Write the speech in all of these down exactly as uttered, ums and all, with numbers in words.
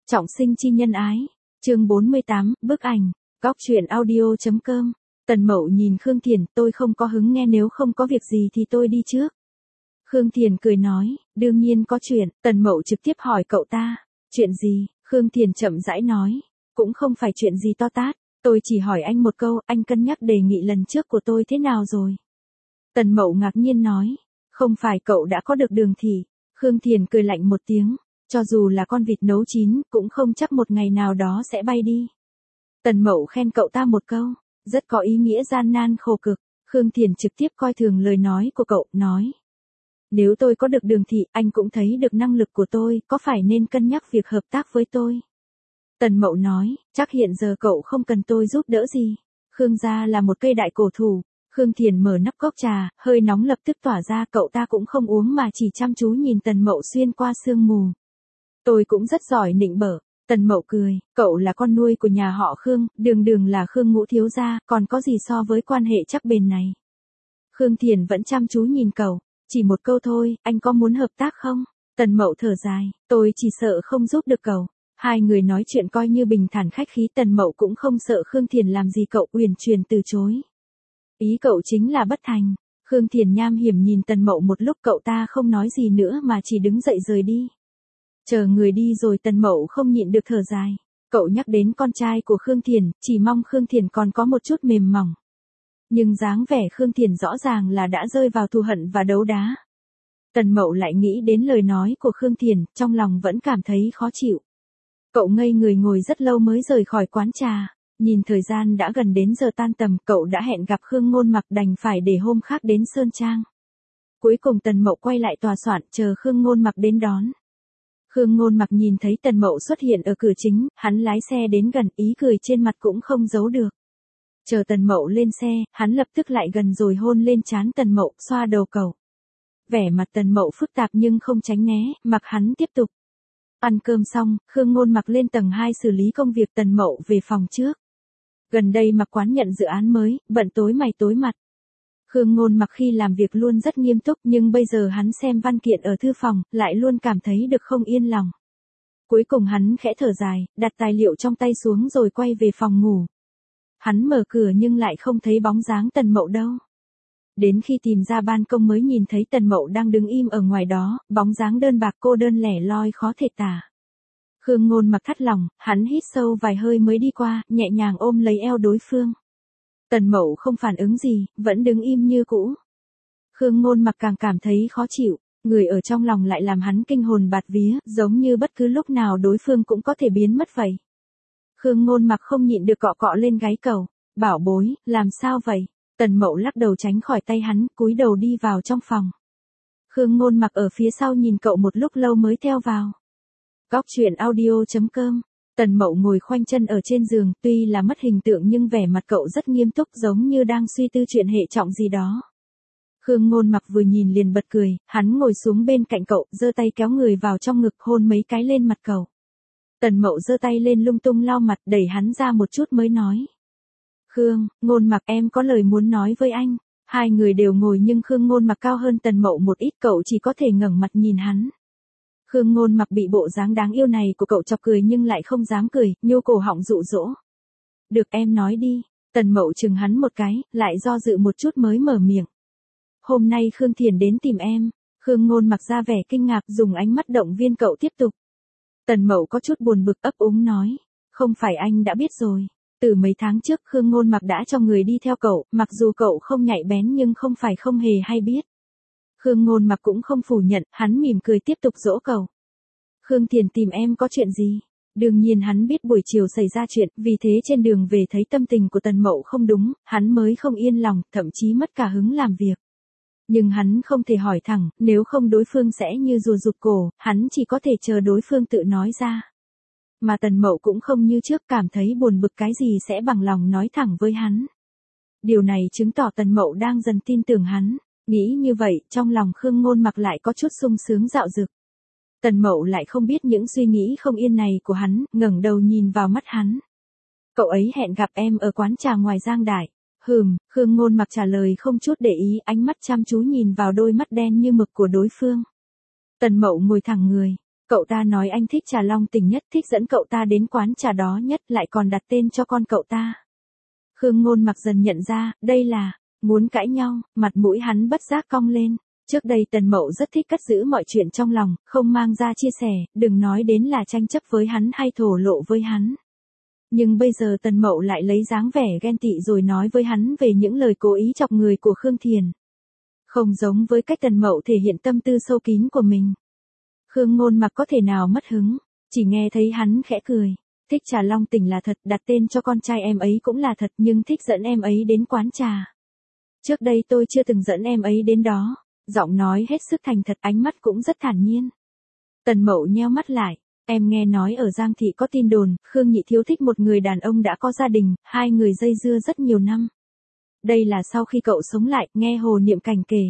Trọng sinh chi nhân ái. Chương bốn mươi tám, bức ảnh. Góc truyện audio.com. Tần Mậu nhìn Khương Thiền, tôi không có hứng nghe, nếu không có việc gì thì tôi đi trước. Khương Thiền cười nói, đương nhiên có chuyện. Tần Mậu trực tiếp hỏi cậu ta, chuyện gì? Khương Thiền chậm rãi nói, cũng không phải chuyện gì to tát, tôi chỉ hỏi anh một câu, anh cân nhắc đề nghị lần trước của tôi thế nào rồi? Tần Mậu ngạc nhiên nói, không phải cậu đã có được Đường Thị? Khương Thiền cười lạnh một tiếng, cho dù là con vịt nấu chín, cũng không chắc một ngày nào đó sẽ bay đi. Tần Mậu khen cậu ta một câu, rất có ý nghĩa gian nan khổ cực. Khương Thiền trực tiếp coi thường lời nói của cậu, nói, nếu tôi có được Đường Thị, anh cũng thấy được năng lực của tôi, có phải nên cân nhắc việc hợp tác với tôi? Tần Mậu nói, chắc hiện giờ cậu không cần tôi giúp đỡ gì. Khương gia là một cây đại cổ thụ. Khương Thiền mở nắp cốc trà, hơi nóng lập tức tỏa ra, cậu ta cũng không uống mà chỉ chăm chú nhìn Tần Mậu xuyên qua sương mù. Tôi cũng rất giỏi nịnh bợ. Tần Mậu cười, cậu là con nuôi của nhà họ Khương, đường đường là Khương Ngũ thiếu gia, còn có gì so với quan hệ chắc bền này. Khương Thiền vẫn chăm chú nhìn cậu, chỉ một câu thôi, anh có muốn hợp tác không? Tần Mậu thở dài, tôi chỉ sợ không giúp được cậu. Hai người nói chuyện coi như bình thản khách khí, Tần Mậu cũng không sợ Khương Thiền làm gì cậu, uyển chuyển từ chối. Ý cậu chính là bất thành. Khương Thiền nham hiểm nhìn Tần Mậu một lúc, cậu ta không nói gì nữa mà chỉ đứng dậy rời đi. Chờ người đi rồi Tần Mậu không nhịn được thở dài. Cậu nhắc đến con trai của Khương Thiền, chỉ mong Khương Thiền còn có một chút mềm mỏng. Nhưng dáng vẻ Khương Thiền rõ ràng là đã rơi vào thù hận và đấu đá. Tần Mậu lại nghĩ đến lời nói của Khương Thiền, trong lòng vẫn cảm thấy khó chịu. Cậu ngây người ngồi rất lâu mới rời khỏi quán trà. Nhìn thời gian đã gần đến giờ tan tầm, cậu đã hẹn gặp Khương Ngôn Mặc, đành phải để hôm khác đến Sơn Trang. Cuối cùng Tần Mậu quay lại tòa soạn, chờ Khương Ngôn Mặc đến đón. Khương Ngôn Mặc nhìn thấy Tần Mậu xuất hiện ở cửa chính, hắn lái xe đến gần, ý cười trên mặt cũng không giấu được. Chờ Tần Mậu lên xe, hắn lập tức lại gần rồi hôn lên trán Tần Mậu, xoa đầu cậu. Vẻ mặt Tần Mậu phức tạp nhưng không tránh né, mặc hắn tiếp tục. Ăn cơm xong, Khương Ngôn Mặc lên tầng hai xử lý công việc, Tần Mậu về phòng trước. Gần đây Mặc Quán nhận dự án mới, bận tối mày tối mặt. Khương Ngôn Mặc khi làm việc luôn rất nghiêm túc, nhưng bây giờ hắn xem văn kiện ở thư phòng, lại luôn cảm thấy được không yên lòng. Cuối cùng hắn khẽ thở dài, đặt tài liệu trong tay xuống rồi quay về phòng ngủ. Hắn mở cửa nhưng lại không thấy bóng dáng Tần Mậu đâu. Đến khi tìm ra ban công mới nhìn thấy Tần Mậu đang đứng im ở ngoài đó, bóng dáng đơn bạc cô đơn lẻ loi khó thể tả. Khương Ngôn Mặc thắt lòng, hắn hít sâu vài hơi mới đi qua, nhẹ nhàng ôm lấy eo đối phương. Tần Mậu không phản ứng gì, vẫn đứng im như cũ. Khương Ngôn Mặc càng cảm thấy khó chịu, người ở trong lòng lại làm hắn kinh hồn bạt vía, giống như bất cứ lúc nào đối phương cũng có thể biến mất vậy. Khương Ngôn Mặc không nhịn được cọ cọ lên gáy cậu, bảo bối, làm sao vậy? Tần Mậu lắc đầu tránh khỏi tay hắn, cúi đầu đi vào trong phòng. Khương Ngôn Mặc ở phía sau nhìn cậu một lúc lâu mới theo vào. Góc truyện audio.com. Tần Mậu ngồi khoanh chân ở trên giường, tuy là mất hình tượng nhưng vẻ mặt cậu rất nghiêm túc, giống như đang suy tư chuyện hệ trọng gì đó. Khương Ngôn Mặc vừa nhìn liền bật cười, hắn ngồi xuống bên cạnh cậu, giơ tay kéo người vào trong ngực, hôn mấy cái lên mặt cậu. Tần Mậu giơ tay lên lung tung lau mặt, đẩy hắn ra một chút mới nói. Khương, Ngôn Mặc, em có lời muốn nói với anh. Hai người đều ngồi nhưng Khương Ngôn Mặc cao hơn Tần Mậu một ít, cậu chỉ có thể ngẩng mặt nhìn hắn. Khương Ngôn Mặc bị bộ dáng đáng yêu này của cậu chọc cười nhưng lại không dám cười, nhô cổ họng dụ dỗ. Được, em nói đi. Tần Mậu chừng hắn một cái, lại do dự một chút mới mở miệng. Hôm nay Khương Thiền đến tìm em. Khương Ngôn Mặc ra vẻ kinh ngạc, dùng ánh mắt động viên cậu tiếp tục. Tần Mậu có chút buồn bực ấp úng nói. Không phải anh đã biết rồi. Từ mấy tháng trước Khương Ngôn Mặc đã cho người đi theo cậu, mặc dù cậu không nhạy bén nhưng không phải không hề hay biết. Khương Ngôn Mặc cũng không phủ nhận, hắn mỉm cười tiếp tục dỗ cậu. Khương Thiền tìm em có chuyện gì? Đương nhiên hắn biết buổi chiều xảy ra chuyện, vì thế trên đường về thấy tâm tình của Tần Mậu không đúng, hắn mới không yên lòng, thậm chí mất cả hứng làm việc. Nhưng hắn không thể hỏi thẳng, nếu không đối phương sẽ như rùa rụt cổ, hắn chỉ có thể chờ đối phương tự nói ra. Mà Tần Mậu cũng không như trước cảm thấy buồn bực cái gì sẽ bằng lòng nói thẳng với hắn. Điều này chứng tỏ Tần Mậu đang dần tin tưởng hắn. Nghĩ như vậy, trong lòng Khương Ngôn Mặc lại có chút sung sướng dạo dực. Tần Mậu lại không biết những suy nghĩ không yên này của hắn, ngẩng đầu nhìn vào mắt hắn. Cậu ấy hẹn gặp em ở quán trà ngoài Giang Đại. Hừm, Khương Ngôn Mặc trả lời không chút để ý, ánh mắt chăm chú nhìn vào đôi mắt đen như mực của đối phương. Tần Mậu ngồi thẳng người. Cậu ta nói anh thích trà long tỉnh nhất, thích dẫn cậu ta đến quán trà đó nhất, lại còn đặt tên cho con cậu ta. Khương Ngôn Mặc dần nhận ra, đây là, muốn cãi nhau, mặt mũi hắn bất giác cong lên. Trước đây Tần Mậu rất thích cất giữ mọi chuyện trong lòng, không mang ra chia sẻ, đừng nói đến là tranh chấp với hắn hay thổ lộ với hắn. Nhưng bây giờ Tần Mậu lại lấy dáng vẻ ghen tị rồi nói với hắn về những lời cố ý chọc người của Khương Thiền. Không giống với cách Tần Mậu thể hiện tâm tư sâu kín của mình. Khương Ngôn Mặc có thể nào mất hứng, chỉ nghe thấy hắn khẽ cười. Thích trà long tỉnh là thật, đặt tên cho con trai em ấy cũng là thật, nhưng thích dẫn em ấy đến quán trà. Trước đây tôi chưa từng dẫn em ấy đến đó. Giọng nói hết sức thành thật, ánh mắt cũng rất thản nhiên. Tần Mậu nheo mắt lại, em nghe nói ở Giang Thị có tin đồn, Khương Nhị Thiếu thích một người đàn ông đã có gia đình, hai người dây dưa rất nhiều năm. Đây là sau khi cậu sống lại, nghe Hồ Niệm Cảnh kể.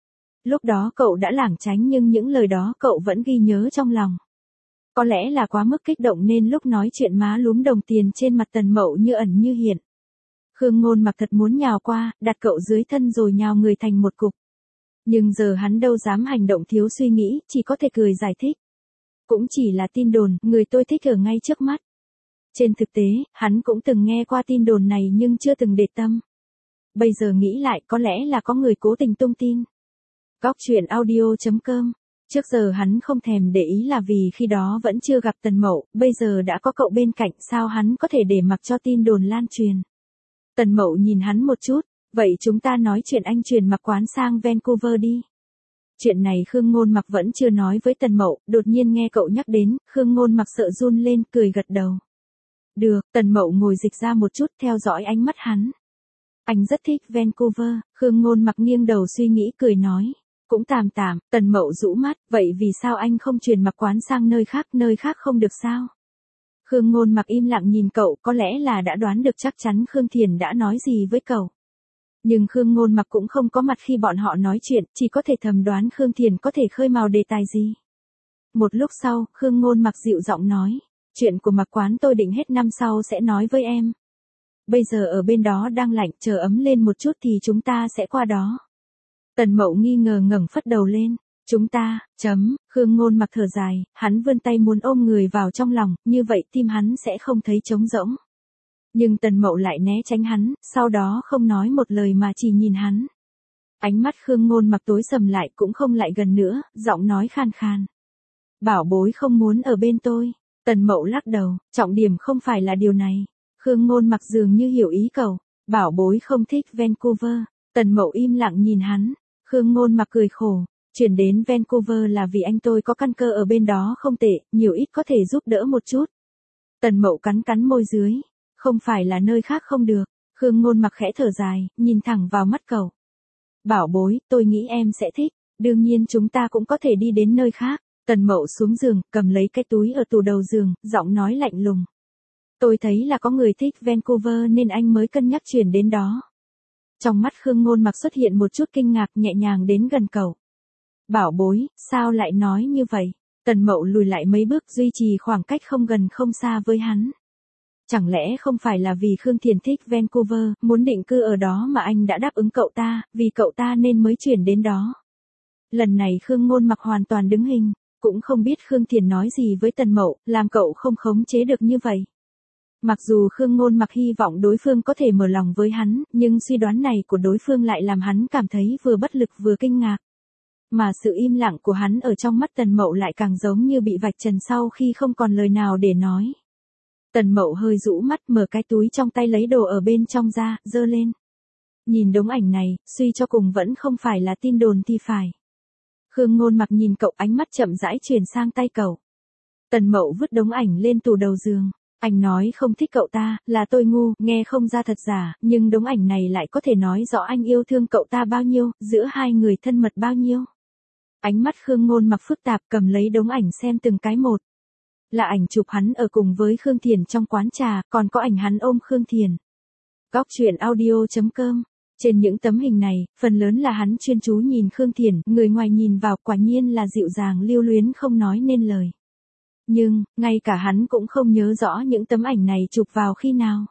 Lúc đó cậu đã lảng tránh nhưng những lời đó cậu vẫn ghi nhớ trong lòng. Có lẽ là quá mức kích động nên lúc nói chuyện má lúm đồng tiền trên mặt Tần Mậu như ẩn như hiện. Khương Ngôn Mặc thật muốn nhào qua, đặt cậu dưới thân rồi nhào người thành một cục. Nhưng giờ hắn đâu dám hành động thiếu suy nghĩ, chỉ có thể cười giải thích. Cũng chỉ là tin đồn, người tôi thích ở ngay trước mắt. Trên thực tế, hắn cũng từng nghe qua tin đồn này nhưng chưa từng để tâm. Bây giờ nghĩ lại có lẽ là có người cố tình tung tin. Góc truyện audio chấm com. Trước giờ hắn không thèm để ý là vì khi đó vẫn chưa gặp Tần Mậu, bây giờ đã có cậu bên cạnh, sao hắn có thể để mặc cho tin đồn lan truyền. Tần Mậu nhìn hắn một chút. Vậy chúng ta nói chuyện anh chuyển mặc quán sang Vancouver đi. Chuyện này Khương Ngôn Mặc vẫn chưa nói với Tần Mậu, đột nhiên nghe cậu nhắc đến, Khương Ngôn Mặc sợ run lên, cười gật đầu. Được, Tần Mậu ngồi dịch ra một chút theo dõi ánh mắt hắn. Anh rất thích Vancouver, Khương Ngôn Mặc nghiêng đầu suy nghĩ cười nói. Cũng tạm tạm, Tần Mậu rũ mắt, vậy vì sao anh không chuyển mặc quán sang nơi khác, nơi khác không được sao? Khương Ngôn Mặc im lặng nhìn cậu, có lẽ là đã đoán được chắc chắn Khương Thiền đã nói gì với cậu. Nhưng Khương Ngôn Mặc cũng không có mặt khi bọn họ nói chuyện, chỉ có thể thầm đoán Khương Thiền có thể khơi mào đề tài gì. Một lúc sau, Khương Ngôn Mặc dịu giọng nói, chuyện của mặc quán tôi định hết năm sau sẽ nói với em. Bây giờ ở bên đó đang lạnh, chờ ấm lên một chút thì chúng ta sẽ qua đó. Tần Mậu nghi ngờ ngẩng phất đầu lên, chúng ta, chấm, Khương Ngôn Mặc thở dài, hắn vươn tay muốn ôm người vào trong lòng, như vậy tim hắn sẽ không thấy trống rỗng. Nhưng Tần Mậu lại né tránh hắn, sau đó không nói một lời mà chỉ nhìn hắn. Ánh mắt Khương Ngôn Mặc tối sầm lại, cũng không lại gần nữa, giọng nói khan khan. Bảo bối không muốn ở bên tôi. Tần Mậu lắc đầu, trọng điểm không phải là điều này. Khương Ngôn Mặc dường như hiểu ý cậu. Bảo bối không thích Vancouver. Tần Mậu im lặng nhìn hắn. Khương Ngôn Mặc cười khổ. Chuyển đến Vancouver là vì anh tôi có căn cơ ở bên đó không tệ, nhiều ít có thể giúp đỡ một chút. Tần Mậu cắn cắn môi dưới. Không phải là nơi khác không được. Khương Ngôn Mặc khẽ thở dài, nhìn thẳng vào mắt cậu. Bảo bối, tôi nghĩ em sẽ thích. Đương nhiên chúng ta cũng có thể đi đến nơi khác. Tần Mậu xuống giường, cầm lấy cái túi ở tủ đầu giường, giọng nói lạnh lùng. Tôi thấy là có người thích Vancouver nên anh mới cân nhắc chuyển đến đó. Trong mắt Khương Ngôn Mặc xuất hiện một chút kinh ngạc, nhẹ nhàng đến gần cậu. Bảo bối, sao lại nói như vậy? Tần Mậu lùi lại mấy bước, duy trì khoảng cách không gần không xa với hắn. Chẳng lẽ không phải là vì Khương Thiền thích Vancouver, muốn định cư ở đó mà anh đã đáp ứng cậu ta, vì cậu ta nên mới chuyển đến đó. Lần này Khương Ngôn Mặc hoàn toàn đứng hình, cũng không biết Khương Thiền nói gì với Tần Mậu, làm cậu không khống chế được như vậy. Mặc dù Khương Ngôn Mặc hy vọng đối phương có thể mở lòng với hắn, nhưng suy đoán này của đối phương lại làm hắn cảm thấy vừa bất lực vừa kinh ngạc. Mà sự im lặng của hắn ở trong mắt Tần Mậu lại càng giống như bị vạch trần sau khi không còn lời nào để nói. Tần Mậu hơi rũ mắt, mở cái túi trong tay lấy đồ ở bên trong ra, giơ lên. Nhìn đống ảnh này, suy cho cùng vẫn không phải là tin đồn thì phải. Khương Ngôn Mặc nhìn cậu, ánh mắt chậm rãi chuyển sang tay cậu. Tần Mậu vứt đống ảnh lên tủ đầu giường. Anh nói không thích cậu ta, là tôi ngu, nghe không ra thật giả, nhưng đống ảnh này lại có thể nói rõ anh yêu thương cậu ta bao nhiêu, giữa hai người thân mật bao nhiêu. Ánh mắt Khương Ngôn Mặc phức tạp, cầm lấy đống ảnh xem từng cái một. Là ảnh chụp hắn ở cùng với Khương Thiền trong quán trà, còn có ảnh hắn ôm Khương Thiền. Góc truyện audio chấm com. Trên những tấm hình này, phần lớn là hắn chuyên chú nhìn Khương Thiền, người ngoài nhìn vào quả nhiên là dịu dàng lưu luyến không nói nên lời. Nhưng, ngay cả hắn cũng không nhớ rõ những tấm ảnh này chụp vào khi nào.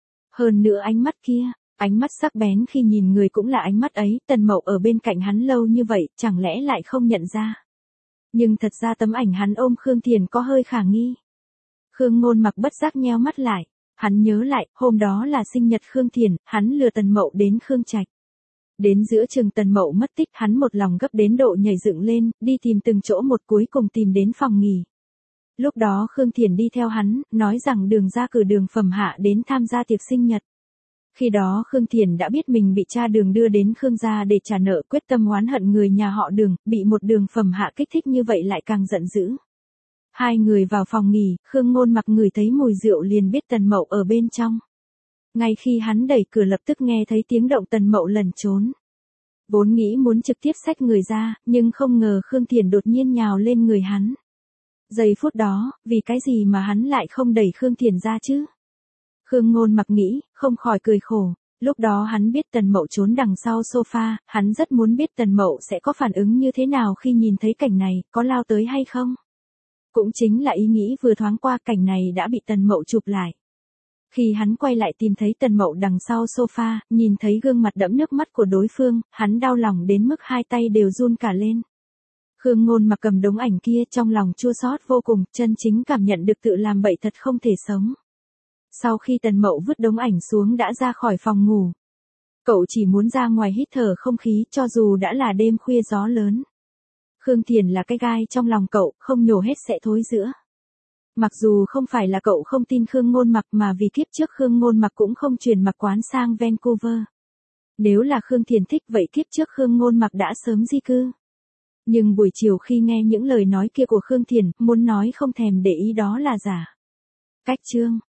Hơn nữa ánh mắt kia, ánh mắt sắc bén khi nhìn người cũng là ánh mắt ấy, Tần Mậu ở bên cạnh hắn lâu như vậy, chẳng lẽ lại không nhận ra. Nhưng thật ra tấm ảnh hắn ôm Khương Thiền có hơi khả nghi. Khương Ngôn Mặc bất giác nheo mắt lại, hắn nhớ lại, hôm đó là sinh nhật Khương Thiền, hắn lừa Tần Mậu đến Khương Trạch. Đến giữa chừng Tần Mậu mất tích, hắn một lòng gấp đến độ nhảy dựng lên, đi tìm từng chỗ một cuối cùng tìm đến phòng nghỉ. Lúc đó Khương Thiền đi theo hắn, nói rằng Đường gia cử Đường Phẩm Hạ đến tham gia tiệc sinh nhật. Khi đó Khương Thiền đã biết mình bị cha Đường đưa đến Khương gia để trả nợ, quyết tâm oán hận người nhà họ Đường, bị một Đường Phẩm Hạ kích thích như vậy lại càng giận dữ. Hai người vào phòng nghỉ, Khương Ngôn Mặc ngửi thấy mùi rượu liền biết Tần Mậu ở bên trong. Ngay khi hắn đẩy cửa lập tức nghe thấy tiếng động, Tần Mậu lẩn trốn. Vốn nghĩ muốn trực tiếp xách người ra, nhưng không ngờ Khương Thiền đột nhiên nhào lên người hắn. Giây phút đó, vì cái gì mà hắn lại không đẩy Khương Thiền ra chứ? Khương Ngôn Mặc nghĩ, không khỏi cười khổ. Lúc đó hắn biết Tần Mậu trốn đằng sau sofa, hắn rất muốn biết Tần Mậu sẽ có phản ứng như thế nào khi nhìn thấy cảnh này, có lao tới hay không? Cũng chính là ý nghĩ vừa thoáng qua, cảnh này đã bị Tần Mậu chụp lại. Khi hắn quay lại tìm thấy Tần Mậu đằng sau sofa, nhìn thấy gương mặt đẫm nước mắt của đối phương, hắn đau lòng đến mức hai tay đều run cả lên. Khương Ngôn Mặc cầm đống ảnh kia, trong lòng chua xót vô cùng, chân chính cảm nhận được tự làm bậy thật không thể sống. Sau khi Tần Mậu vứt đống ảnh xuống đã ra khỏi phòng ngủ. Cậu chỉ muốn ra ngoài hít thở không khí, cho dù đã là đêm khuya gió lớn. Khương Thiền là cái gai trong lòng cậu, không nhổ hết sẽ thối rữa. Mặc dù không phải là cậu không tin Khương Ngôn Mặc, mà vì kiếp trước Khương Ngôn Mặc cũng không chuyển mặc quán sang Vancouver. Nếu là Khương Thiền thích vậy kiếp trước Khương Ngôn Mặc đã sớm di cư. Nhưng buổi chiều khi nghe những lời nói kia của Khương Thiền, muốn nói không thèm để ý đó là giả. Cách chương